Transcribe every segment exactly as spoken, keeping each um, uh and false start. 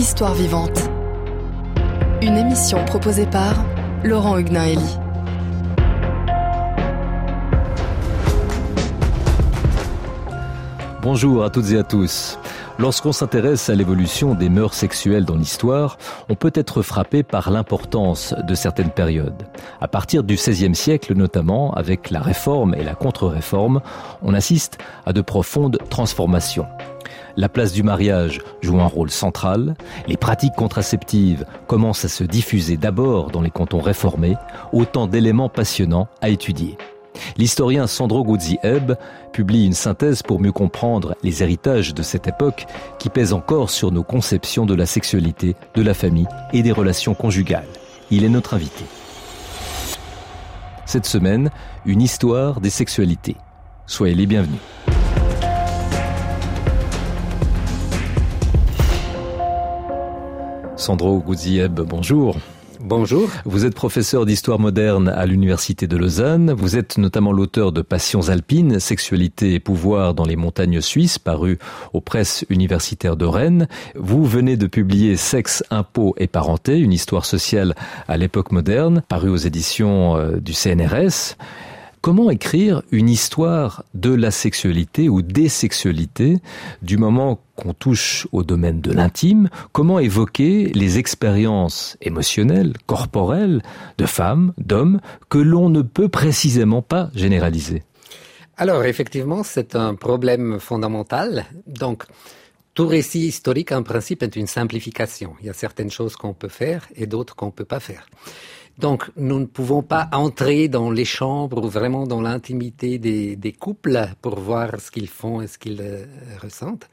Histoire vivante. Une émission proposée par Laurent Huguenin-Hélie. Bonjour à toutes et à tous. Lorsqu'on s'intéresse à l'évolution des mœurs sexuelles dans l'histoire, on peut être frappé par l'importance de certaines périodes. À partir du seizième siècle notamment, avec la Réforme et la Contre-Réforme, on assiste à de profondes transformations. La place du mariage joue un rôle central, les pratiques contraceptives commencent à se diffuser d'abord dans les cantons réformés, autant d'éléments passionnants à étudier. L'historien Sandro Guzzi-Ebb publie une synthèse pour mieux comprendre les héritages de cette époque qui pèsent encore sur nos conceptions de la sexualité, de la famille et des relations conjugales. Il est notre invité. Cette semaine, une histoire des sexualités. Soyez les bienvenus. Sandro Guzzi-Ebb, bonjour. Bonjour. Vous êtes professeur d'histoire moderne à l'Université de Lausanne. Vous êtes notamment l'auteur de Passions alpines, sexualité et pouvoir dans les montagnes suisses, paru aux presses universitaires de Rennes. Vous venez de publier Sexe, impôts et parenté, une histoire sociale à l'époque moderne, paru aux éditions du C N R S. Comment écrire une histoire de la sexualité ou des sexualités du moment qu'on touche au domaine de l'intime? Comment évoquer les expériences émotionnelles, corporelles de femmes, d'hommes que l'on ne peut précisément pas généraliser? Alors effectivement, c'est un problème fondamental. Donc tout récit historique en principe est une simplification. Il y a certaines choses qu'on peut faire et d'autres qu'on ne peut pas faire. Donc, nous ne pouvons pas entrer dans les chambres ou vraiment dans l'intimité des, des couples pour voir ce qu'ils font et ce qu'ils euh, ressentent.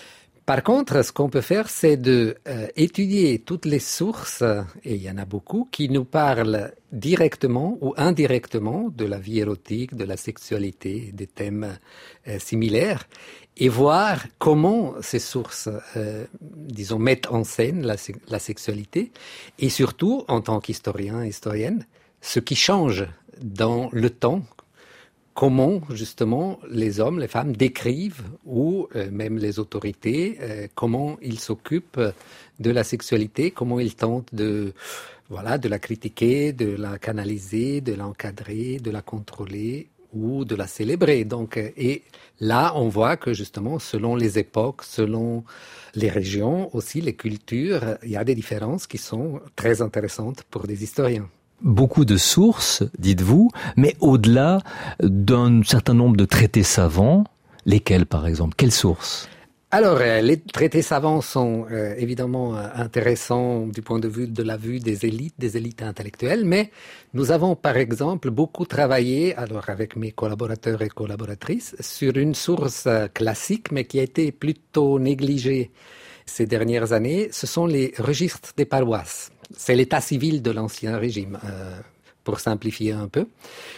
Par contre, ce qu'on peut faire, c'est de euh, étudier toutes les sources, et il y en a beaucoup, qui nous parlent directement ou indirectement de la vie érotique, de la sexualité, des thèmes euh, similaires, et voir comment ces sources, euh, disons, mettent en scène la, la sexualité, et surtout, en tant qu'historien, historienne, ce qui change dans le temps, comment, justement, les hommes, les femmes décrivent, ou euh, même les autorités, euh, comment ils s'occupent de la sexualité, comment ils tentent de, voilà, de la critiquer, de la canaliser, de l'encadrer, de la contrôler, ou de la célébrer. Donc, et là, on voit que justement, selon les époques, selon les régions, aussi les cultures, il y a des différences qui sont très intéressantes pour des historiens. Beaucoup de sources, dites-vous, mais au-delà d'un certain nombre de traités savants, lesquels par exemple? Quelles sources? Alors, euh, les traités savants sont euh, évidemment euh, intéressants du point de vue de la vue des élites, des élites intellectuelles, mais nous avons par exemple beaucoup travaillé, alors avec mes collaborateurs et collaboratrices, sur une source euh, classique, mais qui a été plutôt négligée ces dernières années. Ce sont les registres des paroisses. C'est l'état civil de l'Ancien Régime, euh, pour simplifier un peu,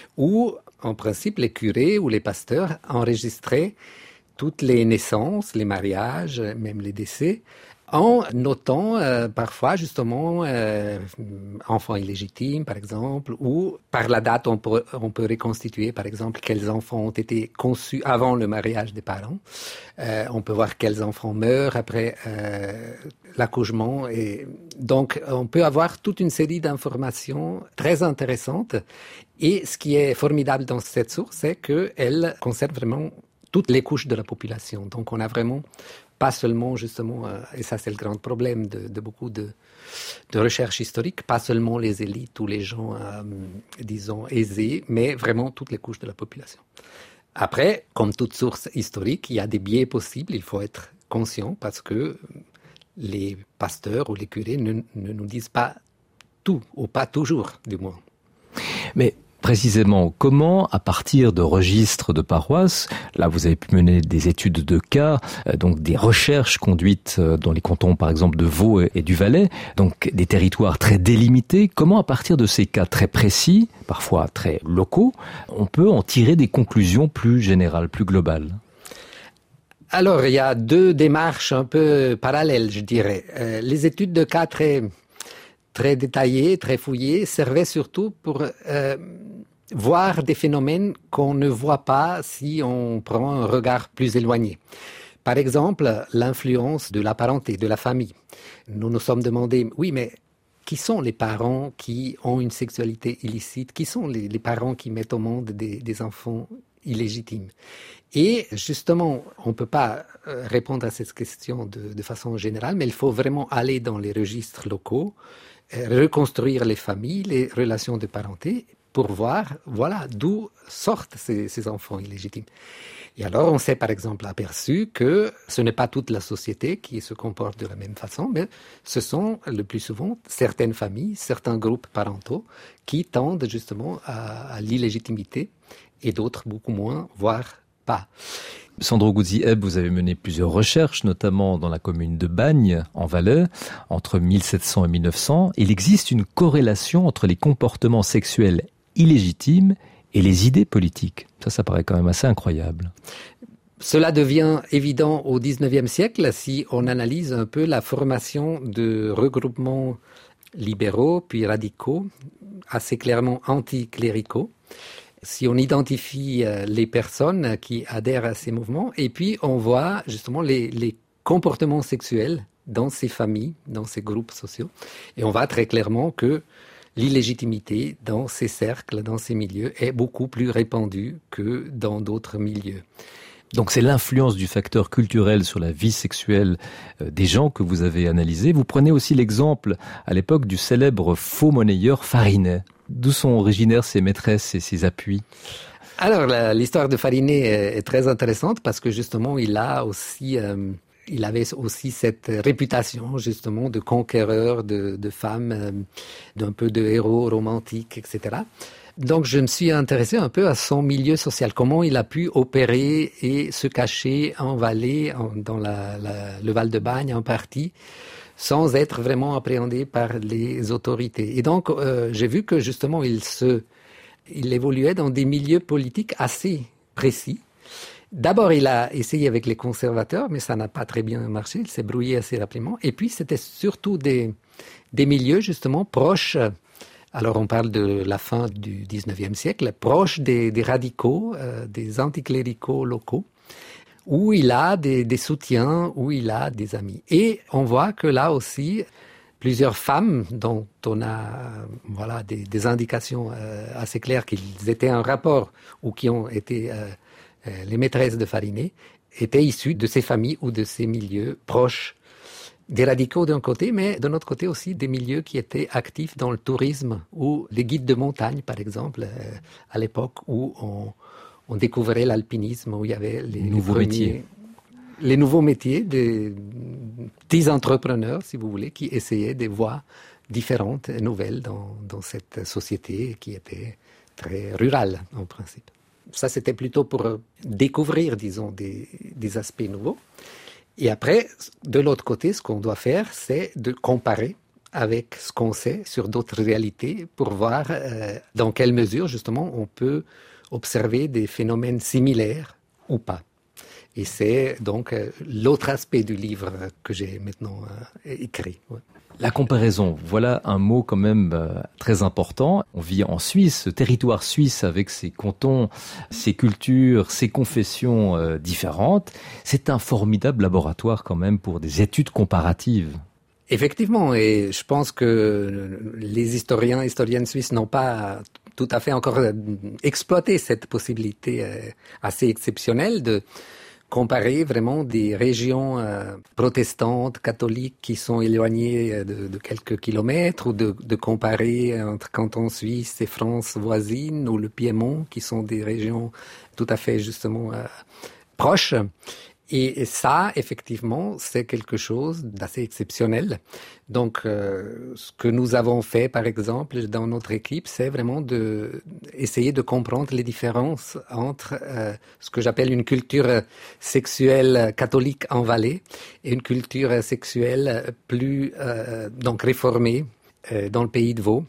où en principe les curés ou les pasteurs enregistraient toutes les naissances, les mariages, même les décès, en notant euh, parfois justement euh, enfants illégitimes par exemple, ou par la date on peut, on peut reconstituer par exemple quels enfants ont été conçus avant le mariage des parents. Euh, on peut voir quels enfants meurent après euh, l'accouchement. Et donc on peut avoir toute une série d'informations très intéressantes. Et ce qui est formidable dans cette source, c'est qu'elle concerne vraiment toutes les couches de la population. Donc on a vraiment pas seulement justement, euh, et ça c'est le grand problème de, de beaucoup de, de recherches historiques, pas seulement les élites ou les gens, euh, disons, aisés, mais vraiment toutes les couches de la population. Après, comme toute source historique, il y a des biais possibles, il faut être conscient parce que les pasteurs ou les curés ne, ne nous disent pas tout, ou pas toujours du moins. Mais précisément, comment, à partir de registres de paroisses, là vous avez pu mener des études de cas, euh, donc des recherches conduites dans les cantons par exemple de Vaud et du Valais, donc des territoires très délimités, comment à partir de ces cas très précis, parfois très locaux, on peut en tirer des conclusions plus générales, plus globales? Alors, il y a deux démarches un peu parallèles, je dirais. Euh, les études de cas très... très détaillées, très fouillées, servaient surtout pour euh, voir des phénomènes qu'on ne voit pas si on prend un regard plus éloigné. Par exemple, l'influence de la parenté, de la famille. Nous nous sommes demandé, oui, mais qui sont les parents qui ont une sexualité illicite? Qui sont les, les parents qui mettent au monde des, des enfants illégitimes? Et justement, on ne peut pas répondre à cette question de, de façon générale, mais il faut vraiment aller dans les registres locaux, reconstruire les familles, les relations de parenté, pour voir, voilà, d'où sortent ces, ces enfants illégitimes. Et alors, on s'est par exemple aperçu que ce n'est pas toute la société qui se comporte de la même façon, mais ce sont le plus souvent certaines familles, certains groupes parentaux qui tendent justement à, à l'illégitimité et d'autres beaucoup moins, voire pas. Sandro Guzzi-Ebb, vous avez mené plusieurs recherches, notamment dans la commune de Bagne, en Valais, entre mille sept cents et mille neuf cents. Il existe une corrélation entre les comportements sexuels illégitimes et les idées politiques. Ça, ça paraît quand même assez incroyable. Cela devient évident au dix-neuvième siècle si on analyse un peu la formation de regroupements libéraux puis radicaux, assez clairement anticléricaux. Si on identifie les personnes qui adhèrent à ces mouvements, et puis on voit justement les, les comportements sexuels dans ces familles, dans ces groupes sociaux, et on voit très clairement que l'illégitimité dans ces cercles, dans ces milieux, est beaucoup plus répandue que dans d'autres milieux. Donc c'est l'influence du facteur culturel sur la vie sexuelle des gens que vous avez analysé. Vous prenez aussi l'exemple à l'époque du célèbre faux monnayeur Farinet. D'où sont originaires ces maîtresses et ces appuis? Alors la, l'histoire de Farinet est, est très intéressante parce que justement il a aussi... Euh, Il avait aussi cette réputation, justement, de conquéreur de, de femmes, euh, d'un peu de héros romantique, et cetera. Donc, je me suis intéressé un peu à son milieu social, comment il a pu opérer et se cacher en Valais, en, dans la, la, le Val de Bagne en partie, sans être vraiment appréhendé par les autorités. Et donc, euh, j'ai vu que, justement, il se, il évoluait dans des milieux politiques assez précis. D'abord, il a essayé avec les conservateurs, mais ça n'a pas très bien marché. Il s'est brouillé assez rapidement. Et puis, c'était surtout des, des milieux, justement, proches. Alors, on parle de la fin du dix-neuvième siècle, proches des, des radicaux, euh, des anticléricaux locaux, où il a des, des soutiens, où il a des amis. Et on voit que là aussi, plusieurs femmes dont on a voilà, des, des indications euh, assez claires qu'ils étaient en rapport ou qui ont été... Euh, les maîtresses de Farinet étaient issues de ces familles ou de ces milieux proches des radicaux d'un côté, mais d'un autre côté aussi des milieux qui étaient actifs dans le tourisme ou les guides de montagne, par exemple, euh, à l'époque où on, on découvrait l'alpinisme, où il y avait les, nouveaux les premiers, métiers. Les nouveaux métiers des petits entrepreneurs, si vous voulez, qui essayaient des voies différentes et nouvelles dans, dans cette société qui était très rurale, en principe. Ça, c'était plutôt pour découvrir, disons, des, des aspects nouveaux. Et après, de l'autre côté, ce qu'on doit faire, c'est de comparer avec ce qu'on sait sur d'autres réalités pour voir euh, dans quelle mesure, justement, on peut observer des phénomènes similaires ou pas. Et c'est donc euh, l'autre aspect du livre que j'ai maintenant euh, écrit. Ouais. La comparaison, voilà un mot quand même euh, très important. On vit en Suisse, ce territoire suisse avec ses cantons, ses cultures, ses confessions euh, différentes. C'est un formidable laboratoire quand même pour des études comparatives. Effectivement, et je pense que les historiens, historiennes suisses n'ont pas tout à fait encore exploité cette possibilité euh, assez exceptionnelle de comparer vraiment des régions euh, protestantes, catholiques qui sont éloignées de, de quelques kilomètres, ou de, de comparer entre cantons suisses et France voisine, ou le Piémont, qui sont des régions tout à fait justement euh, proches. Et, et ça, effectivement, c'est quelque chose d'assez exceptionnel. Donc, euh, ce que nous avons fait, par exemple, dans notre équipe, c'est vraiment de essayer de comprendre les différences entre euh, ce que j'appelle une culture sexuelle catholique en Valais et une culture sexuelle plus euh, donc réformée euh, dans le pays de Vaud.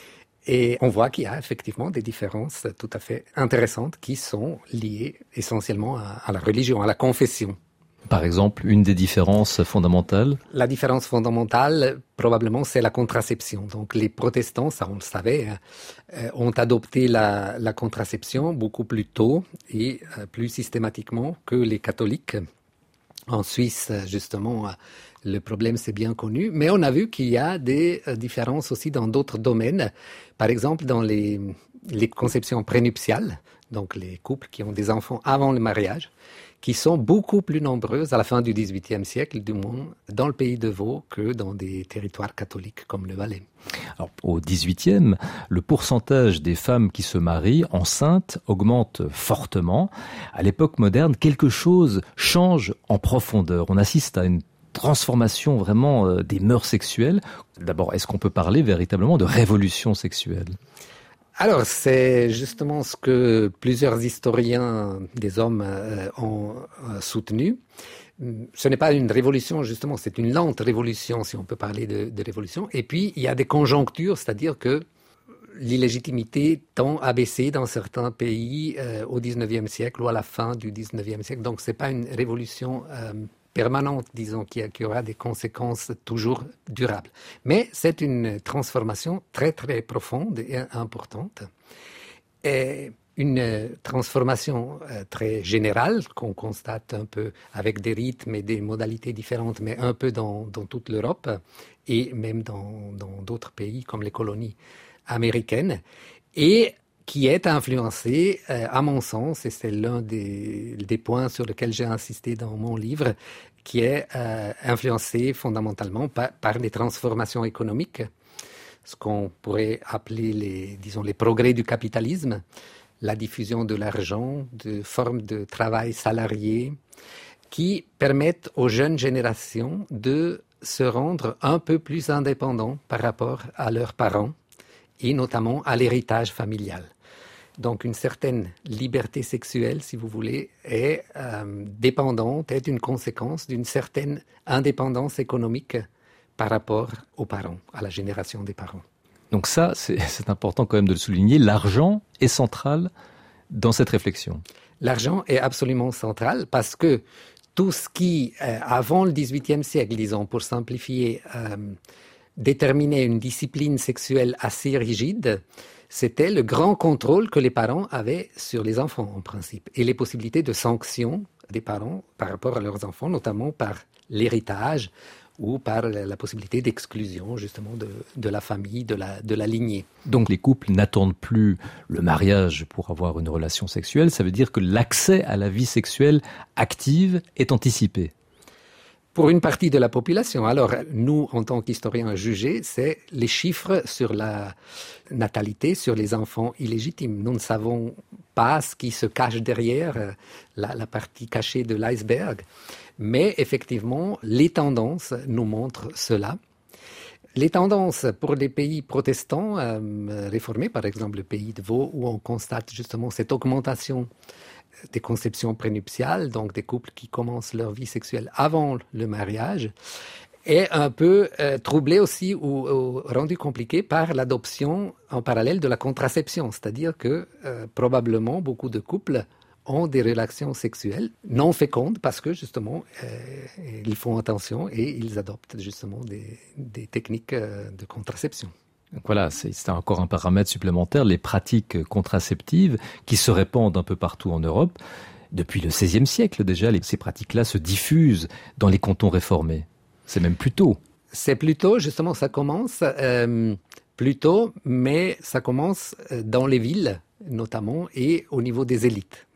Et on voit qu'il y a effectivement des différences tout à fait intéressantes qui sont liées essentiellement à, à la religion, à la confession. Par exemple, une des différences fondamentales? La différence fondamentale, probablement, c'est la contraception. Donc les protestants, ça on le savait, euh, ont adopté la, la contraception beaucoup plus tôt et euh, plus systématiquement que les catholiques. En Suisse, justement, le problème c'est bien connu, mais on a vu qu'il y a des différences aussi dans d'autres domaines. Par exemple, dans les, les conceptions prénuptiales, donc les couples qui ont des enfants avant le mariage, qui sont beaucoup plus nombreuses à la fin du dix-huitième siècle, du moins dans le pays de Vaud, que dans des territoires catholiques comme le Valais. Alors, au dix-huitième, le pourcentage des femmes qui se marient enceintes augmente fortement. À l'époque moderne, quelque chose change en profondeur. On assiste à une transformation vraiment euh, des mœurs sexuelles. D'abord, est-ce qu'on peut parler véritablement de révolution sexuelle ? Alors, c'est justement ce que plusieurs historiens des hommes euh, ont euh, soutenu. Ce n'est pas une révolution, justement, c'est une lente révolution, si on peut parler de, de révolution. Et puis, il y a des conjonctures, c'est-à-dire que l'illégitimité tend à baisser dans certains pays euh, au dix-neuvième siècle ou à la fin du dix-neuvième siècle. Donc, c'est pas une révolution euh, permanente, disons, qui, qui aura des conséquences toujours durables. Mais c'est une transformation très, très profonde et importante. Et une transformation euh, très générale qu'on constate un peu avec des rythmes et des modalités différentes, mais un peu dans, dans toute l'Europe et même dans, dans d'autres pays comme les colonies américaines, et qui est influencée, euh, à mon sens, et c'est l'un des, des points sur lesquels j'ai insisté dans mon livre, qui est euh, influencée fondamentalement par, par les transformations économiques, ce qu'on pourrait appeler les, disons, les progrès du capitalisme, la diffusion de l'argent, de formes de travail salarié, qui permettent aux jeunes générations de se rendre un peu plus indépendants par rapport à leurs parents, et notamment à l'héritage familial. Donc une certaine liberté sexuelle, si vous voulez, est euh, dépendante, est une conséquence d'une certaine indépendance économique par rapport aux parents, à la génération des parents. Donc ça, c'est, c'est important quand même de le souligner, l'argent est central dans cette réflexion. L'argent est absolument central parce que tout ce qui, euh, avant le dix-huitième siècle, disons, pour simplifier, euh, déterminer une discipline sexuelle assez rigide, c'était le grand contrôle que les parents avaient sur les enfants, en principe, et les possibilités de sanction des parents par rapport à leurs enfants, notamment par l'héritage ou par la possibilité d'exclusion, justement, de, de la famille, de la, de la lignée. Donc les couples n'attendent plus le mariage pour avoir une relation sexuelle, ça veut dire que l'accès à la vie sexuelle active est anticipé. Pour une partie de la population. Alors, nous, en tant qu'historiens jugés, c'est les chiffres sur la natalité, sur les enfants illégitimes. Nous ne savons pas ce qui se cache derrière la, la partie cachée de l'iceberg. Mais effectivement, les tendances nous montrent cela. Les tendances pour les pays protestants euh, réformés, par exemple le pays de Vaud, où on constate justement cette augmentation des conceptions prénuptiales, donc des couples qui commencent leur vie sexuelle avant le mariage, est un peu euh, troublé aussi ou, ou rendu compliqué par l'adoption en parallèle de la contraception. C'est-à-dire que euh, probablement beaucoup de couples ont des relations sexuelles non fécondes parce que justement euh, ils font attention et ils adoptent justement des, des techniques euh, de contraception. Donc voilà, c'est, c'est encore un paramètre supplémentaire, les pratiques contraceptives qui se répandent un peu partout en Europe. Depuis le seizième siècle déjà, les, ces pratiques-là se diffusent dans les cantons réformés. C'est même plus tôt. C'est plus tôt, justement, ça commence euh, plus tôt, mais ça commence dans les villes notamment et au niveau des élites.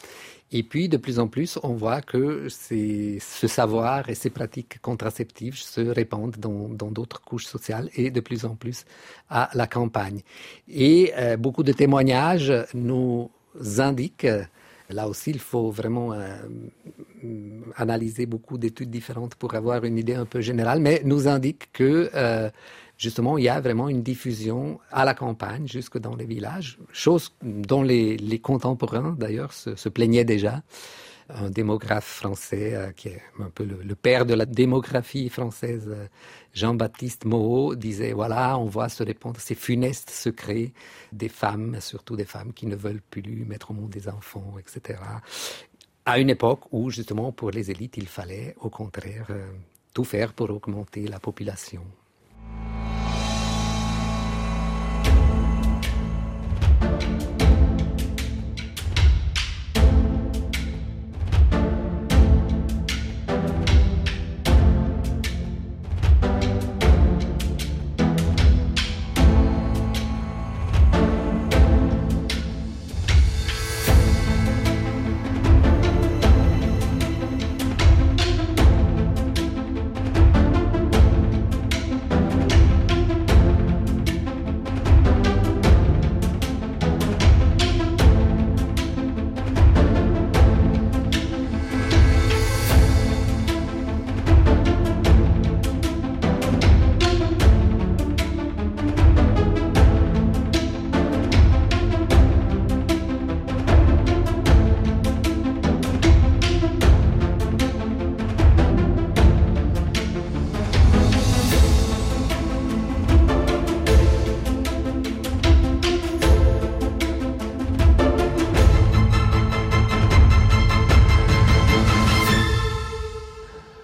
Et puis, de plus en plus, on voit que ces, ce savoir et ces pratiques contraceptives se répandent dans, dans d'autres couches sociales et de plus en plus à la campagne. Et euh, beaucoup de témoignages nous indiquent, là aussi, il faut vraiment euh, analyser beaucoup d'études différentes pour avoir une idée un peu générale, mais nous indiquent que euh, justement, il y a vraiment une diffusion à la campagne, jusque dans les villages, chose dont les, les contemporains, d'ailleurs, se, se plaignaient déjà. Un démographe français, euh, qui est un peu le, le père de la démographie française, euh, Jean-Baptiste Moreau, disait, voilà, on voit se répandre ces funestes secrets des femmes, surtout des femmes qui ne veulent plus mettre au monde des enfants, et cetera. À une époque où, justement, pour les élites, il fallait, au contraire, euh, tout faire pour augmenter la population.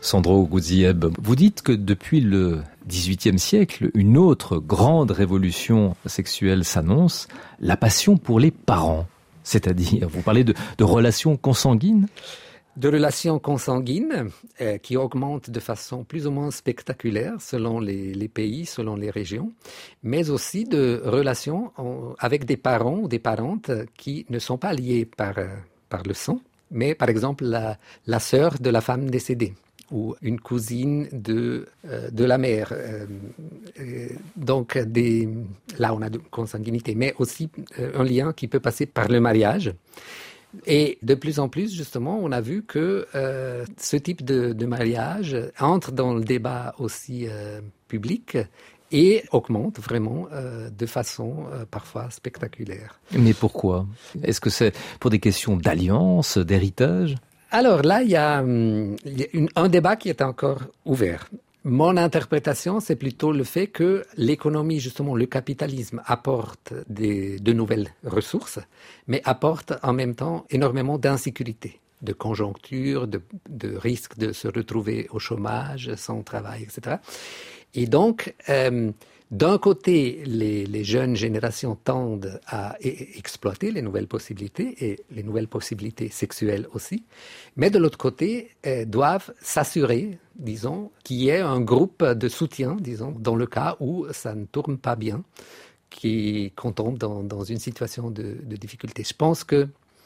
Sandro Goudzieb, vous dites que depuis le dix-huitième siècle, une autre grande révolution sexuelle s'annonce, la passion pour les parents. C'est-à-dire, vous parlez de, de relations consanguines ? De relations consanguines euh, qui augmentent de façon plus ou moins spectaculaire selon les, les pays, selon les régions, mais aussi de relations en, avec des parents ou des parentes qui ne sont pas liés par, euh, par le sang, mais par exemple la, la sœur de la femme décédée ou une cousine de, euh, de la mère. Euh, euh, donc des, là on a de consanguinité, mais aussi euh, un lien qui peut passer par le mariage. Et de plus en plus, justement, on a vu que euh, ce type de, de mariage entre dans le débat aussi euh, public et augmente vraiment euh, de façon euh, parfois spectaculaire. Mais pourquoi ? Est-ce que c'est pour des questions d'alliance, d'héritage ? Alors là, il y a, hum, il y a une, un débat qui est encore ouvert. Mon interprétation, c'est plutôt le fait que l'économie, justement, le capitalisme apporte des, de nouvelles ressources, mais apporte en même temps énormément d'insécurité, de conjoncture, de, de risque de se retrouver au chômage, sans travail, et cetera. Et donc, euh, d'un côté, les, les jeunes générations tendent à e- exploiter les nouvelles possibilités, et les nouvelles possibilités sexuelles aussi, mais de l'autre côté, euh, doivent s'assurer, disons, qu'il y ait un groupe de soutien, disons, dans le cas où ça ne tourne pas bien, qui, qu'on tombe dans, dans une situation de, de difficulté. Je pense que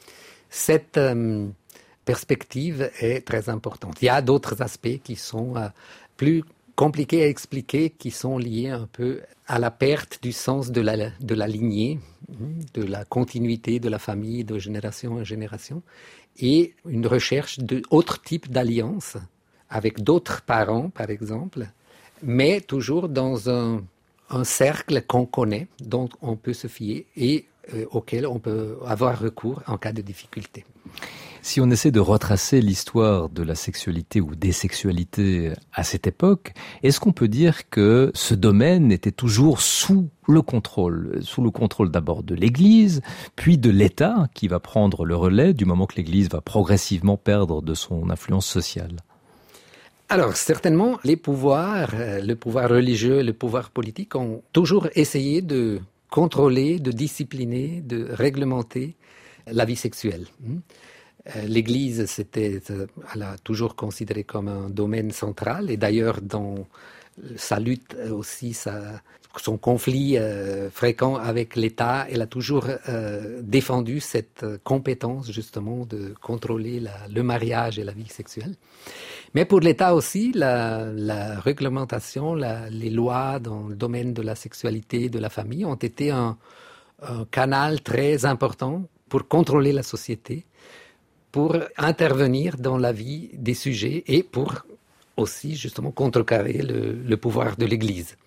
cette euh, perspective est très importante. Il y a d'autres aspects qui sont euh, plus compliqués à expliquer, qui sont liés un peu à la perte du sens de la, de la lignée, de la continuité de la famille de génération en génération, et une recherche d'autres types d'alliances avec d'autres parents, par exemple, mais toujours dans un, un cercle qu'on connaît, dont on peut se fier et euh, auquel on peut avoir recours en cas de difficulté. Si on essaie de retracer l'histoire de la sexualité ou des sexualités à cette époque, est-ce qu'on peut dire que ce domaine était toujours sous le contrôle, sous le contrôle d'abord de l'Église, puis de l'État qui va prendre le relais du moment que l'Église va progressivement perdre de son influence sociale ? Alors, certainement, les pouvoirs, le pouvoir religieux, le pouvoir politique ont toujours essayé de contrôler, de discipliner, de réglementer la vie sexuelle. L'Église, c'était, elle a toujours considéré comme un domaine central, et d'ailleurs dans sa lutte aussi, sa, son conflit euh, fréquent avec l'État, elle a toujours euh, défendu cette compétence justement de contrôler la, le mariage et la vie sexuelle. Mais pour l'État aussi, la, la réglementation, la, les lois dans le domaine de la sexualité, de la famille, ont été un, un canal très important pour contrôler la société, pour intervenir dans la vie des sujets et pour aussi justement contrecarrer le, le pouvoir de l'Église.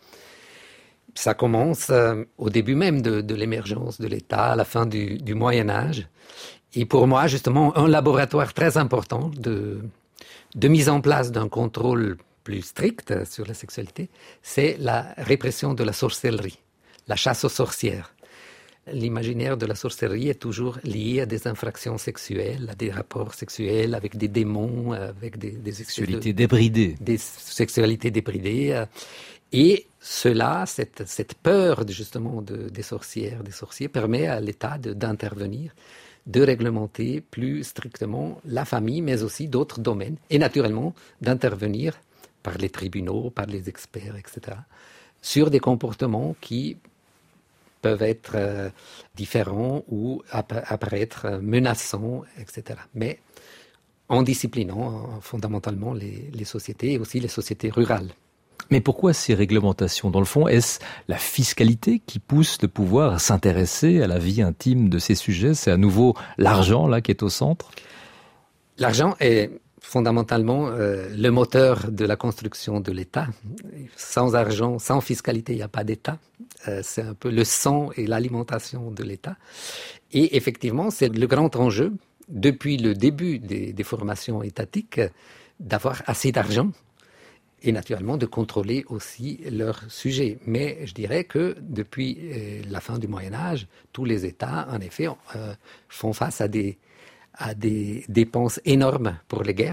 Ça commence euh, au début même de, de l'émergence de l'État, à la fin du, du Moyen-Âge. Et pour moi, justement, un laboratoire très important de, de mise en place d'un contrôle plus strict sur la sexualité, c'est la répression de la sorcellerie, la chasse aux sorcières. L'imaginaire de la sorcellerie est toujours lié à des infractions sexuelles, à des rapports sexuels avec des démons, avec des, des sexualités débridées. Des sexualités débridées. Et cela, cette, cette peur justement de, des sorcières, des sorciers, permet à l'État de, d'intervenir, de réglementer plus strictement la famille, mais aussi d'autres domaines, et naturellement d'intervenir par les tribunaux, par les experts, et cetera, sur des comportements qui peuvent être euh, différents ou app- apparaître menaçants, et cetera. Mais en disciplinant euh, fondamentalement les, les sociétés et aussi les sociétés rurales. Mais pourquoi ces réglementations ? Dans le fond, est-ce la fiscalité qui pousse le pouvoir à s'intéresser à la vie intime de ces sujets ? C'est à nouveau l'argent là qui est au centre ? L'argent est fondamentalement euh, le moteur de la construction de l'État. Sans argent, sans fiscalité, il n'y a pas d'État. Euh, c'est un peu le sang et l'alimentation de l'État. Et effectivement, c'est le grand enjeu, depuis le début des, des formations étatiques, d'avoir assez d'argent et naturellement de contrôler aussi leurs sujets. Mais je dirais que depuis euh, la fin du Moyen-Âge, tous les États, en effet, euh, font face à des, à des dépenses énormes pour les guerres,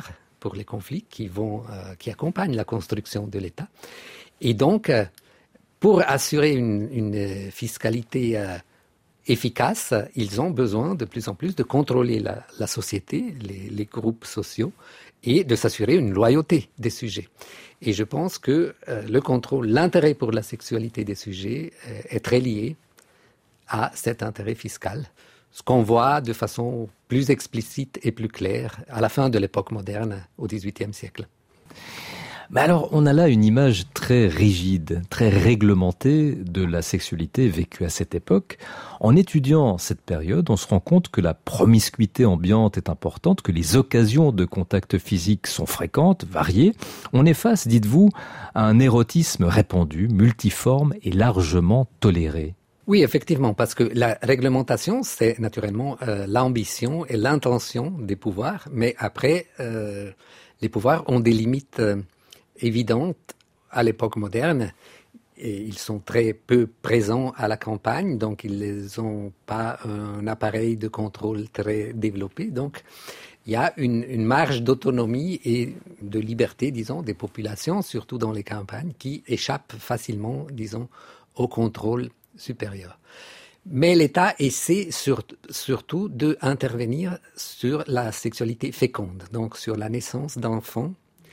pour les conflits qui, vont, euh, qui accompagnent la construction de l'État. Et donc, euh, pour assurer une, une fiscalité euh, efficace, ils ont besoin de plus en plus de contrôler la, la société, les, les groupes sociaux, et de s'assurer une loyauté des sujets. Et je pense que euh, le contrôle, l'intérêt pour la sexualité des sujets euh, est très lié à cet intérêt fiscal, ce qu'on voit de façon plus explicite et plus claire à la fin de l'époque moderne, au dix-huitième siècle. Mais alors, on a là une image très rigide, très réglementée de la sexualité vécue à cette époque. En étudiant cette période, on se rend compte que la promiscuité ambiante est importante, que les occasions de contact physique sont fréquentes, variées. On est face, dites-vous, à un érotisme répandu, multiforme et largement toléré. Oui, effectivement, parce que la réglementation, c'est naturellement euh, l'ambition et l'intention des pouvoirs, mais après, euh, les pouvoirs ont des limites euh, évidentes à l'époque moderne, et ils sont très peu présents à la campagne, donc ils n'ont pas un appareil de contrôle très développé, donc il y a une, une marge d'autonomie et de liberté, disons, des populations, surtout dans les campagnes, qui échappent facilement, disons, au contrôle supérieur. Mais l'État essaie sur, surtout d'intervenir sur la sexualité féconde, donc sur la naissance d'enfants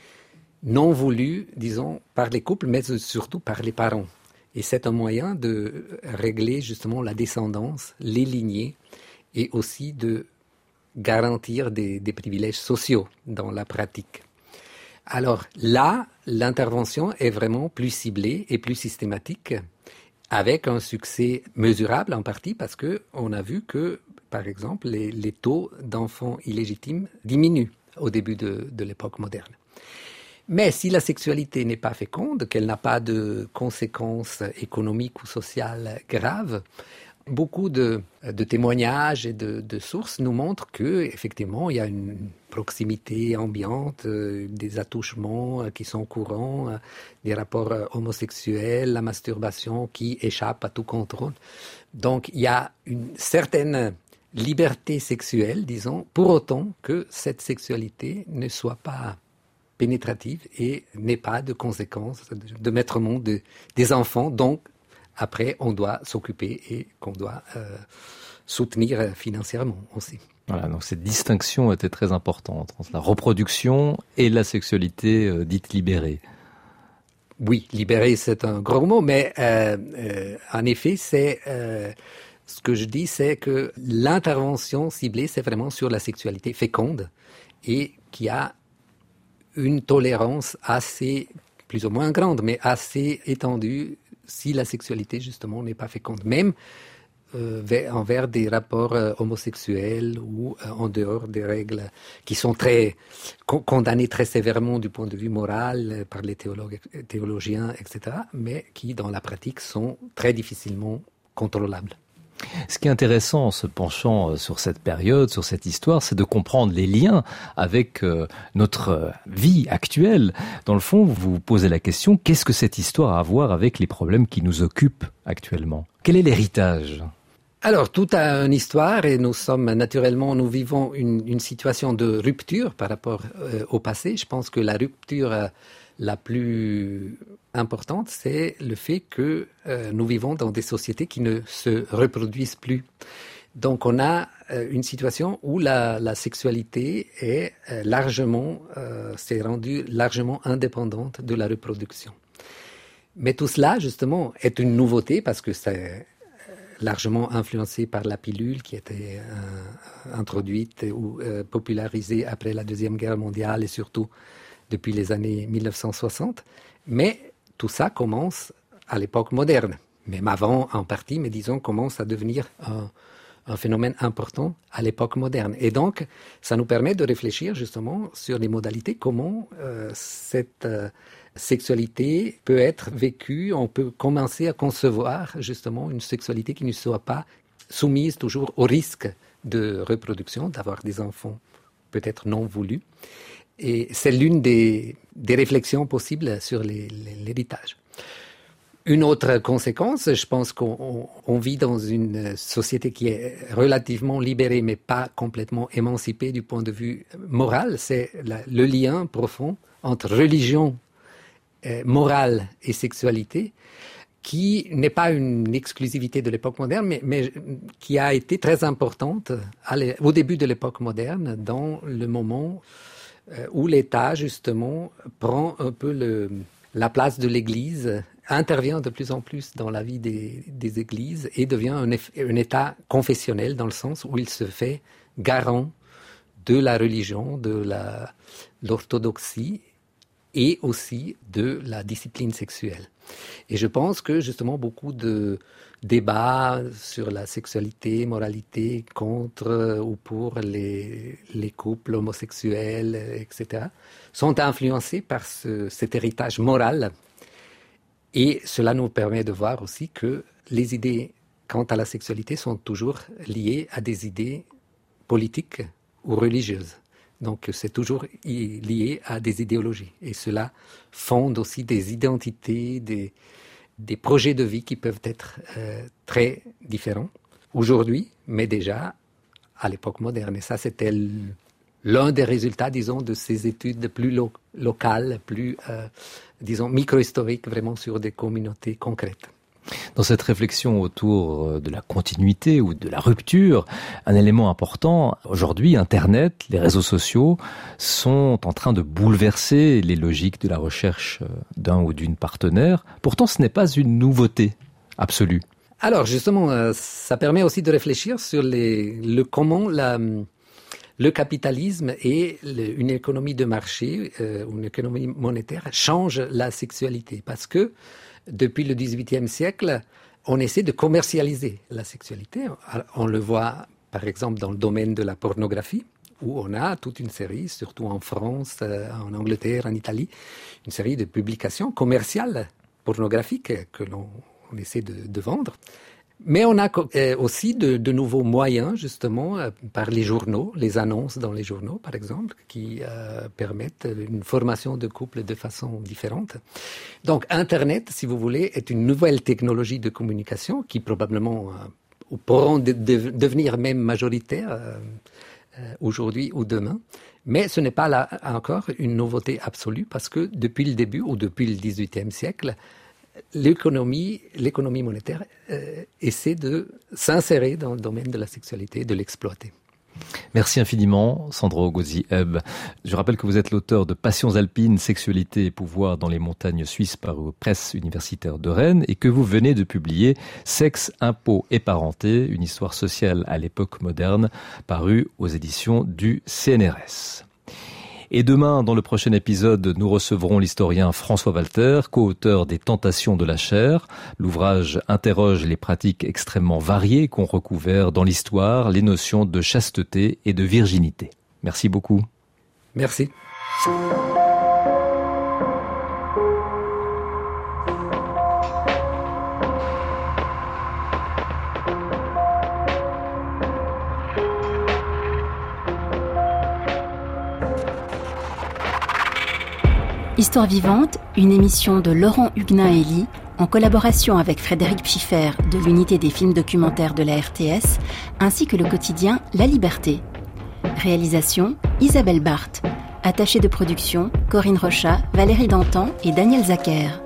non voulus, disons, par les couples, mais surtout par les parents. Et c'est un moyen de régler justement la descendance, les lignées, et aussi de garantir des, des privilèges sociaux dans la pratique. Alors là, l'intervention est vraiment plus ciblée et plus systématique, avec un succès mesurable en partie parce qu'on a vu que, par exemple, les, les taux d'enfants illégitimes diminuent au début de, de l'époque moderne. Mais si la sexualité n'est pas féconde, qu'elle n'a pas de conséquences économiques ou sociales graves, beaucoup de, de témoignages et de, de sources nous montrent qu'effectivement, il y a une proximité ambiante, euh, des attouchements euh, qui sont courants, euh, des rapports euh, homosexuels, la masturbation qui échappe à tout contrôle. Donc, il y a une certaine liberté sexuelle, disons, pour autant que cette sexualité ne soit pas pénétrative et n'ait pas de conséquences de, de mettre au monde de, des enfants, donc après, on doit s'occuper et qu'on doit euh, soutenir financièrement aussi. Voilà, donc cette distinction était très importante entre la reproduction et la sexualité euh, dite libérée. Oui, libérée, c'est un gros mot, mais euh, euh, en effet, c'est euh, ce que je dis, c'est que l'intervention ciblée, c'est vraiment sur la sexualité féconde et qui a une tolérance assez, plus ou moins grande, mais assez étendue si la sexualité, justement, n'est pas féconde. Même euh, vers, envers des rapports euh, homosexuels ou euh, en dehors des règles qui sont très con- condamnées très sévèrement du point de vue moral euh, par les théologues, théologiens, et cetera, mais qui, dans la pratique, sont très difficilement contrôlables. Ce qui est intéressant en se penchant sur cette période, sur cette histoire, c'est de comprendre les liens avec euh, notre vie actuelle. Dans le fond, vous vous posez la question, qu'est-ce que cette histoire a à voir avec les problèmes qui nous occupent actuellement ? Quel est l'héritage ? Alors, tout a une histoire et nous sommes naturellement, nous vivons une, une situation de rupture par rapport euh, au passé. Je pense que la rupture euh, la plus importante, c'est le fait que euh, nous vivons dans des sociétés qui ne se reproduisent plus. Donc, on a euh, une situation où la, la sexualité est euh, largement, euh, s'est rendue largement indépendante de la reproduction. Mais tout cela, justement, est une nouveauté parce que c'est largement influencé par la pilule qui était euh, introduite ou euh, popularisée après la Deuxième Guerre mondiale et surtout depuis les années mille neuf cent soixante. Mais tout ça commence à l'époque moderne. Même avant, en partie, mais disons, commence à devenir un, un phénomène important à l'époque moderne. Et donc, ça nous permet de réfléchir justement sur les modalités, comment euh, cette euh, sexualité peut être vécue, on peut commencer à concevoir justement une sexualité qui ne soit pas soumise toujours au risque de reproduction, d'avoir des enfants peut-être non voulus. Et c'est l'une des, des réflexions possibles sur les, les, l'héritage. Une autre conséquence, je pense qu'on on, on vit dans une société qui est relativement libérée, mais pas complètement émancipée du point de vue moral. C'est la, le lien profond entre religion, euh, morale et sexualité, qui n'est pas une exclusivité de l'époque moderne, mais, mais qui a été très importante à au début de l'époque moderne, dans le moment euh, où l'État, justement, prend un peu le, la place de l'Église, intervient de plus en plus dans la vie des, des églises et devient un, un État confessionnel, dans le sens où il se fait garant de la religion, de la, l'orthodoxie et aussi de la discipline sexuelle. Et je pense que justement beaucoup de débats sur la sexualité, moralité, contre ou pour les, les couples homosexuels, et cetera, sont influencés par ce, cet héritage moral. Et cela nous permet de voir aussi que les idées quant à la sexualité sont toujours liées à des idées politiques ou religieuses. Donc c'est toujours lié à des idéologies. Et cela fonde aussi des identités, des, des projets de vie qui peuvent être euh, très différents aujourd'hui, mais déjà à l'époque moderne. Et ça, c'était l'un des résultats, disons, de ces études plus lo- locales, plus, euh, disons, micro-historiques, vraiment sur des communautés concrètes. Dans cette réflexion autour de la continuité ou de la rupture, un élément important, aujourd'hui, Internet, les réseaux sociaux sont en train de bouleverser les logiques de la recherche d'un ou d'une partenaire. Pourtant, ce n'est pas une nouveauté absolue. Alors, justement, ça permet aussi de réfléchir sur les, le comment la, le capitalisme et le, une économie de marché, euh, une économie monétaire change la sexualité. Parce que depuis le dix-huitième siècle, on essaie de commercialiser la sexualité. On le voit, par exemple, dans le domaine de la pornographie, où on a toute une série, surtout en France, en Angleterre, en Italie, une série de publications commerciales pornographiques que l'on on essaie de, de vendre. Mais on a aussi de, de nouveaux moyens, justement, par les journaux, les annonces dans les journaux, par exemple, qui euh, permettent une formation de couple de façon différente. Donc, Internet, si vous voulez, est une nouvelle technologie de communication qui probablement euh, pourront de, de, devenir même majoritaire euh, euh, aujourd'hui ou demain. Mais ce n'est pas là encore une nouveauté absolue parce que depuis le début ou depuis le dix-huitième siècle, l'économie, l'économie monétaire euh, essaie de s'insérer dans le domaine de la sexualité, de l'exploiter. Merci infiniment, Sandro Gozzi-Hebb. Je rappelle que vous êtes l'auteur de Passions alpines, sexualité et pouvoir dans les montagnes suisses paru aux presses universitaires de Rennes et que vous venez de publier Sexe, impôts et parenté, une histoire sociale à l'époque moderne, paru aux éditions du C N R S. Et demain, dans le prochain épisode, nous recevrons l'historien François Walter, co-auteur des Tentations de la chair. L'ouvrage interroge les pratiques extrêmement variées qu'ont recouvert dans l'histoire les notions de chasteté et de virginité. Merci beaucoup. Merci. Histoire vivante, une émission de Laurent Huguenin-Hélie, en collaboration avec Frédéric Pfiffer de l'unité des films documentaires de la R T S, ainsi que le quotidien La Liberté. Réalisation, Isabelle Barthes. Attachée de production, Corinne Rochat, Valérie Dantan et Daniel Zacher.